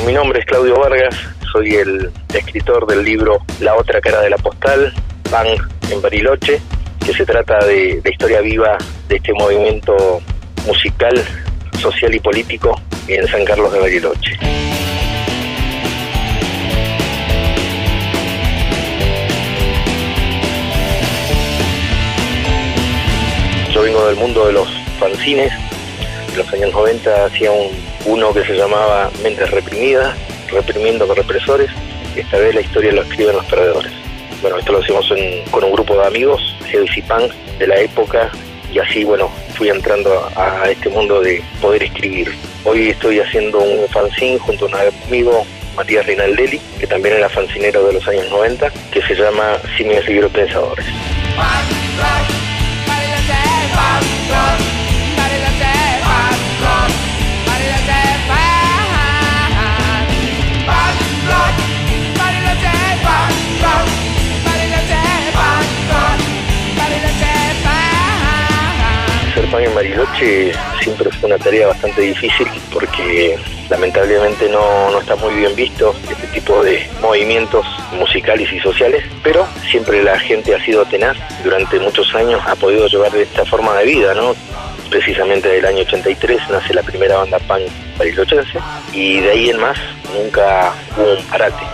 Mi nombre es Claudio Vargas, soy el escritor del libro La otra cara de la postal, Punk en Bariloche, que se trata de la historia viva de este movimiento musical, social y político en San Carlos de Bariloche. Yo vengo del mundo de los fanzines. En los años 90 hacía uno que se llamaba Mentes Reprimidas, reprimiendo con represores. Esta vez la historia lo escriben los perdedores. Bueno, esto lo hicimos con un grupo de amigos, heavy punk de la época, y así, bueno, fui entrando a este mundo de poder escribir. Hoy estoy haciendo un fanzine junto a un amigo, Matías Rinaldelli, que también era fanzinero de los años 90, que se llama Simios Libropensadores. Ser punk en Bariloche siempre fue una tarea bastante difícil porque lamentablemente no está muy bien visto este tipo de movimientos musicales y sociales, pero siempre la gente ha sido tenaz. Durante muchos años ha podido llevar esta forma de vida, ¿no? Precisamente del año 83 nace la primera banda punk barilochense y de ahí en más nunca hubo un parate.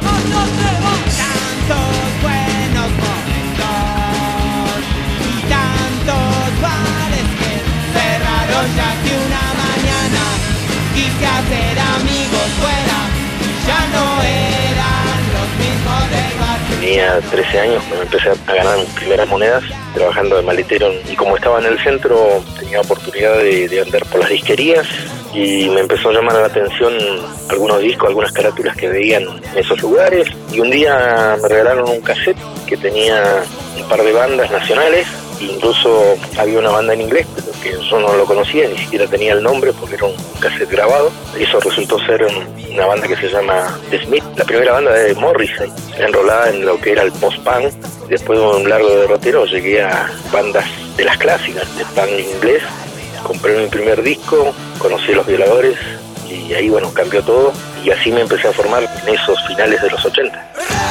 Ya que una mañana quise hacer amigos fuera, ya no eran los mismos del barrio. Tenía 13 años cuando empecé a ganar mis primeras monedas trabajando de maletero, y como estaba en el centro tenía oportunidad de andar por las disquerías y me empezó a llamar la atención algunos discos, algunas carátulas que veían en esos lugares, y un día me regalaron un cassette que tenía un par de bandas nacionales. Incluso había una banda en inglés, pero que yo no lo conocía, ni siquiera tenía el nombre porque era un cassette grabado. Eso resultó ser una banda que se llama The Smith, la primera banda de Morrissey, enrolada en lo que era el post-punk. Después de un largo derrotero llegué a bandas de las clásicas, de punk inglés. Compré mi primer disco, conocí a Los Violadores y ahí, bueno, cambió todo. Y así me empecé a formar en esos finales de los 80.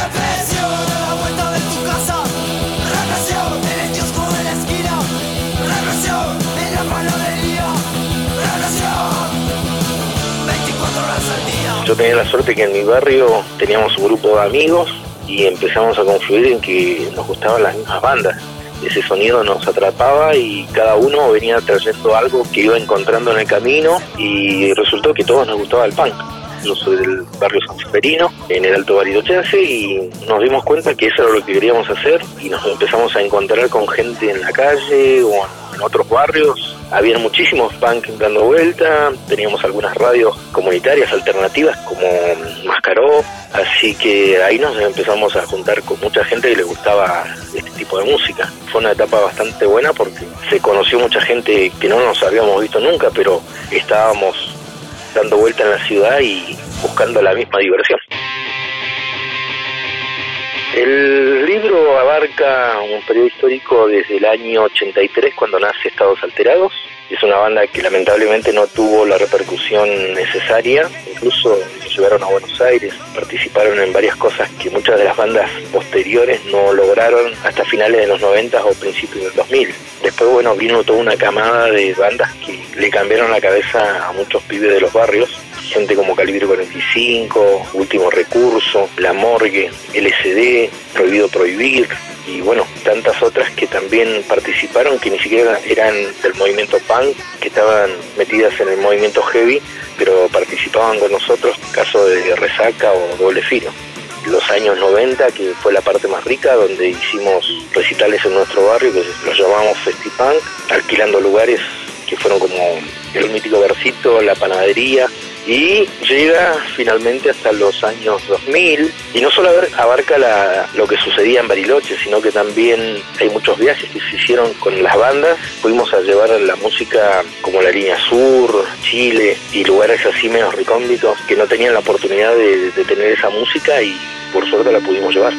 Yo tenía la suerte que en mi barrio teníamos un grupo de amigos y empezamos a confluir en que nos gustaban las mismas bandas. Ese sonido nos atrapaba y cada uno venía trayendo algo que iba encontrando en el camino, y resultó que todos nos gustaba el punk. Yo soy del barrio San Severino, en el Alto Barilochense, y nos dimos cuenta que eso era lo que queríamos hacer y nos empezamos a encontrar con gente en la calle o en otros barrios. Había muchísimos punk dando vuelta, teníamos algunas radios comunitarias alternativas como Mascaró, así que ahí nos empezamos a juntar con mucha gente que le gustaba este tipo de música. Fue una etapa bastante buena porque se conoció mucha gente que no nos habíamos visto nunca, pero estábamos dando vuelta en la ciudad y buscando la misma diversión. El libro abarca un periodo histórico desde el año 83, cuando nace Estados Alterados. Es una banda que lamentablemente no tuvo la repercusión necesaria, incluso se llevaron a Buenos Aires, participaron en varias cosas que muchas de las bandas posteriores no lograron hasta finales de los 90 o principios del 2000. Después, bueno, vino toda una camada de bandas que le cambiaron la cabeza a muchos pibes de los barrios, gente como Calibre 45, Último Recurso, La Morgue, LSD, Prohibido Prohibir, y bueno, tantas otras que también participaron, que ni siquiera eran del movimiento punk, que estaban metidas en el movimiento heavy, pero participaban con nosotros, caso de Resaca o Doble Filo. Los años 90, que fue la parte más rica, donde hicimos recitales en nuestro barrio, que los llamamos Festipunk, alquilando lugares que fueron como el mítico Versito, La Panadería, y llega finalmente hasta los años 2000, y no solo abarca lo que sucedía en Bariloche, sino que también hay muchos viajes que se hicieron con las bandas. Fuimos a llevar la música como la Línea Sur, Chile, y lugares así menos recónditos que no tenían la oportunidad de tener esa música, y por suerte la pudimos llevar.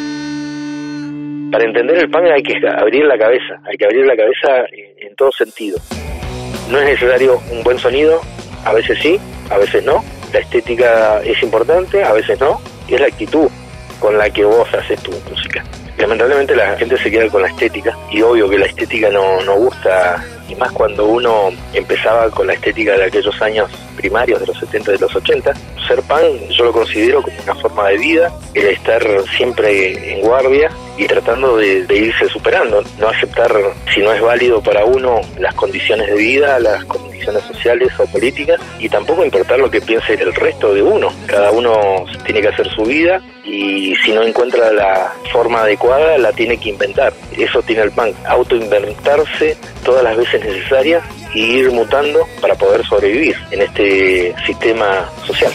Para entender el punk hay que abrir la cabeza en todo sentido. No es necesario un buen sonido, a veces sí, a veces no, La estética es importante, a veces no, y es la actitud con la que vos haces tu música. Lamentablemente la gente se queda con la estética, y obvio que la estética no gusta, y más cuando uno empezaba con la estética de aquellos años primarios, de los 70, de los 80. Ser punk yo lo considero como una forma de vida, el estar siempre en guardia y tratando de irse superando, no aceptar si no es válido para uno las condiciones de vida, las condiciones sociales o políticas, y tampoco importar lo que piense el resto de uno. Cada uno tiene que hacer su vida, y si no encuentra la forma adecuada la tiene que inventar. Eso tiene el punk, autoinventarse todas las veces necesarias y ir mutando para poder sobrevivir en este sistema social.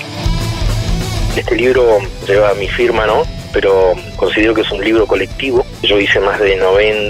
Este libro lleva mi firma, ¿no? Pero considero que es un libro colectivo. Yo hice más de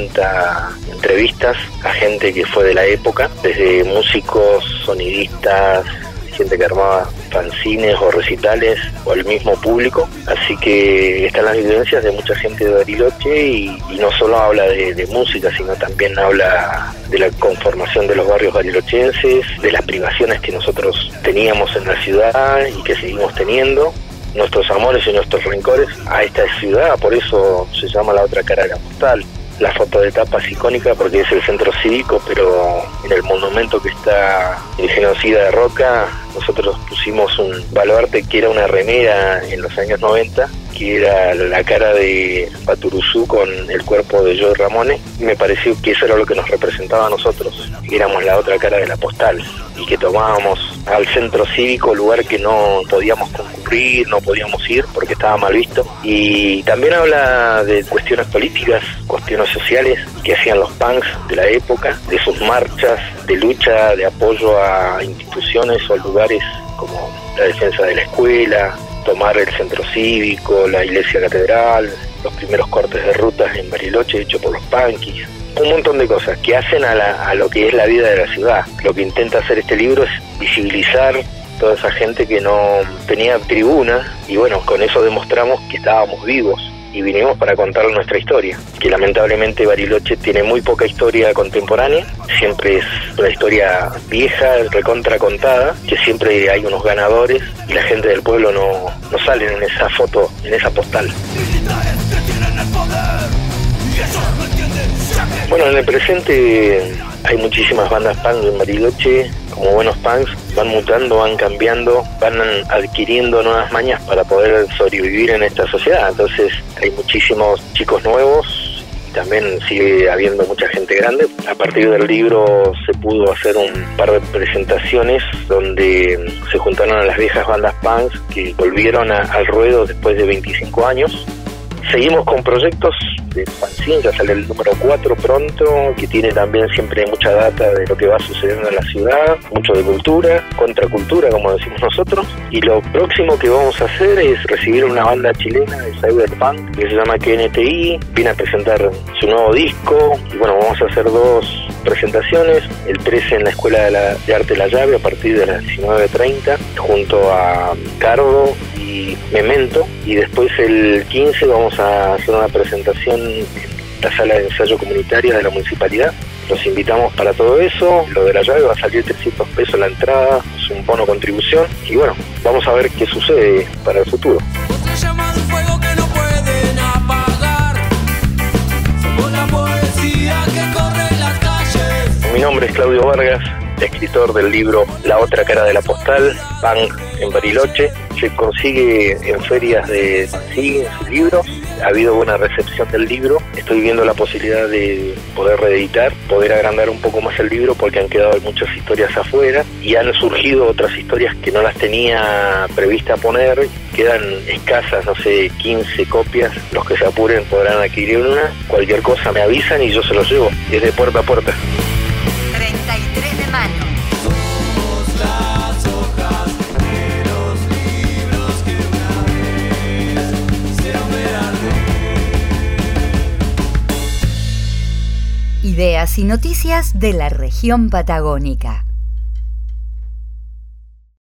90 entrevistas a gente que fue de la época, desde músicos, sonidistas, gente que armaba fanzines o recitales, o el mismo público. Así que están las vivencias de mucha gente de Bariloche, y no solo habla de música, sino también habla de la conformación de los barrios barilochenses, de las privaciones que nosotros teníamos en la ciudad y que seguimos teniendo, nuestros amores y nuestros rencores a esta ciudad. Por eso se llama La Otra Cara de la Postal. La foto de tapa es icónica porque es el centro cívico, pero en el monumento que está el genocida de Roca, nosotros pusimos un baluarte que era una remera en los años 90, que era la cara de Paturuzú con el cuerpo de Joey Ramone, y me pareció que eso era lo que nos representaba a nosotros, éramos la otra cara de la postal, y que tomábamos al centro cívico, lugar que no podíamos concurrir, no podíamos ir porque estaba mal visto. Y también habla de cuestiones políticas, cuestiones sociales que hacían los punks de la época, de sus marchas, de lucha, de apoyo a instituciones o lugares como la defensa de la escuela, tomar el centro cívico, la iglesia catedral, los primeros cortes de rutas en Bariloche hechos por los punkis. Un montón de cosas que hacen a lo que es la vida de la ciudad. Lo que intenta hacer este libro es visibilizar toda esa gente que no tenía tribuna, y bueno, con eso demostramos que estábamos vivos y vinimos para contar nuestra historia, que lamentablemente Bariloche tiene muy poca historia contemporánea, siempre es una historia vieja, recontra contada, que siempre hay unos ganadores y la gente del pueblo no salen en esa foto, en esa postal. Bueno, en el presente hay muchísimas bandas punk en Bariloche. Como buenos punks, van mutando, van cambiando, van adquiriendo nuevas mañas para poder sobrevivir en esta sociedad. Entonces hay muchísimos chicos nuevos, y también sigue habiendo mucha gente grande. A partir del libro se pudo hacer un par de presentaciones donde se juntaron a las viejas bandas punks que volvieron al ruedo después de 25 años. Seguimos con proyectos de fanzine, ya sale el número 4 pronto, que tiene también siempre mucha data de lo que va sucediendo en la ciudad, mucho de cultura, contracultura, como decimos nosotros. Y lo próximo que vamos a hacer es recibir una banda chilena de cyberpunk que se llama KNTI, viene a presentar su nuevo disco, y bueno, vamos a hacer 2 presentaciones, el 13 en la Escuela de Arte La Llave a partir de las 19:30, junto a Cardo y Memento, y después el 15 vamos a hacer una presentación en la sala de ensayo comunitaria de la municipalidad. Los invitamos para todo eso. Lo de La Llave va a salir 300 pesos la entrada, es un bono contribución, y bueno, vamos a ver qué sucede para el futuro. Mi nombre es Claudio Vargas, escritor del libro La Otra Cara de la Postal, punk en Bariloche. Se consigue en ferias de fanzines y libros. Ha habido buena recepción del libro. Estoy viendo la posibilidad de poder reeditar, poder agrandar un poco más el libro, porque han quedado muchas historias afuera y han surgido otras historias que no las tenía prevista poner. Quedan escasas, no sé, 15 copias. Los que se apuren podrán adquirir una. Cualquier cosa me avisan y yo se los llevo. Es de puerta a puerta. 33 de mano. Ideas y noticias de la región patagónica.